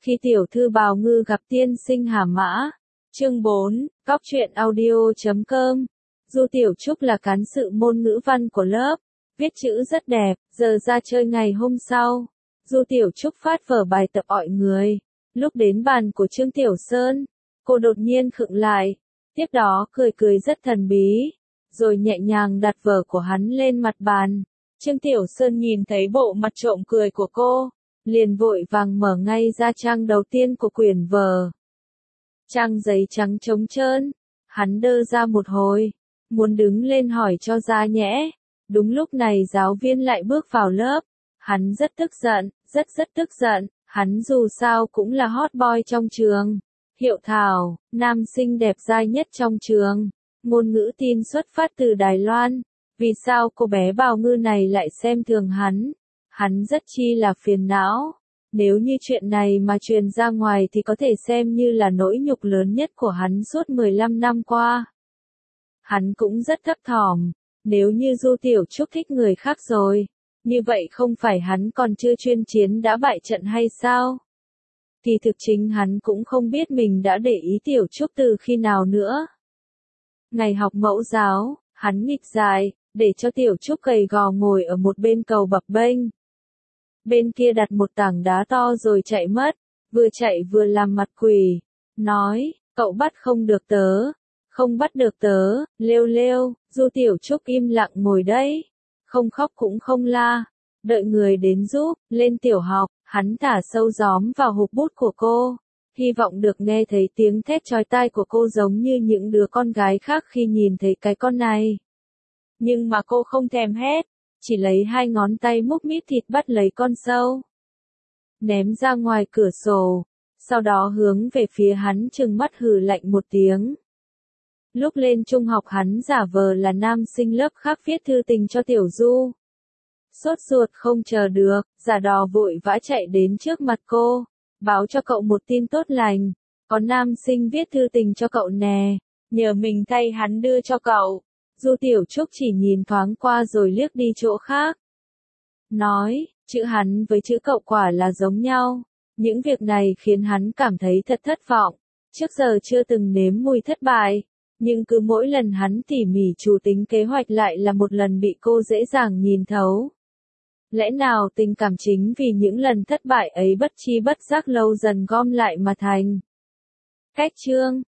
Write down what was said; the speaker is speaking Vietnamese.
Khi tiểu thư bào ngư gặp tiên sinh Hà Mã. Chương 4, Cóc truyện audio.com. Du Tiểu Trúc là cán sự môn ngữ văn của lớp, viết chữ rất đẹp, giờ ra chơi ngày hôm sau. Du Tiểu Trúc phát vở bài tập mọi người. Lúc đến bàn của Trương Tiểu Sơn, cô đột nhiên khựng lại, tiếp đó cười cười rất thần bí, rồi nhẹ nhàng đặt vở của hắn lên mặt bàn. Trương Tiểu Sơn nhìn thấy bộ mặt trộm cười của cô, liền vội vàng mở ngay ra trang đầu tiên của quyển vở. Trang giấy trắng trống trơn, hắn đơ ra một hồi, muốn đứng lên hỏi cho ra nhẽ. Đúng lúc này giáo viên lại bước vào lớp, hắn rất tức giận, rất tức giận, hắn dù sao cũng là hot boy trong trường. Hiệu Thảo, nam sinh đẹp trai nhất trong trường, ngôn ngữ tin xuất phát từ Đài Loan. Vì sao cô bé bào ngư này lại xem thường hắn? Hắn rất chi là phiền não. Nếu như chuyện này mà truyền ra ngoài thì có thể xem như là nỗi nhục lớn nhất của hắn suốt 15 năm qua. Hắn cũng rất thấp thỏm, nếu như Du Tiểu Trúc thích người khác rồi, như vậy không phải hắn còn chưa chuyên chiến đã bại trận hay sao? Thì thực chính hắn cũng không biết mình đã để ý Tiểu Trúc từ khi nào nữa. Ngày học mẫu giáo, hắn nghịch dài, để cho Tiểu Trúc gầy gò ngồi ở một bên cầu bập bênh. Bên kia đặt một tảng đá to rồi chạy mất, vừa chạy vừa làm mặt quỷ, nói, cậu bắt không được tớ, không bắt được tớ, lêu lêu. Du Tiểu Trúc im lặng ngồi đấy, không khóc cũng không la, đợi người đến giúp. Lên tiểu học, hắn thả sâu gióm vào hộp bút của cô, hy vọng được nghe thấy tiếng thét chói tai của cô giống như những đứa con gái khác khi nhìn thấy cái con này. Nhưng mà cô không thèm hét, chỉ lấy hai ngón tay múc mít thịt bắt lấy con sâu, ném ra ngoài cửa sổ, sau đó hướng về phía hắn trừng mắt hừ lạnh một tiếng. Lúc lên trung học hắn giả vờ là nam sinh lớp khác viết thư tình cho Tiểu Du. Sốt ruột không chờ được, giả đò vội vã chạy đến trước mặt cô, báo cho cậu một tin tốt lành, có nam sinh viết thư tình cho cậu nè, nhờ mình thay hắn đưa cho cậu. Du Tiểu Trúc chỉ nhìn thoáng qua rồi liếc đi chỗ khác. Nói, chữ hắn với chữ cậu quả là giống nhau. Những việc này khiến hắn cảm thấy thật thất vọng. Trước giờ chưa từng nếm mùi thất bại. Nhưng cứ mỗi lần hắn tỉ mỉ chủ tính kế hoạch lại là một lần bị cô dễ dàng nhìn thấu. Lẽ nào tình cảm chính vì những lần thất bại ấy bất chi bất giác lâu dần gom lại mà thành. Cách chương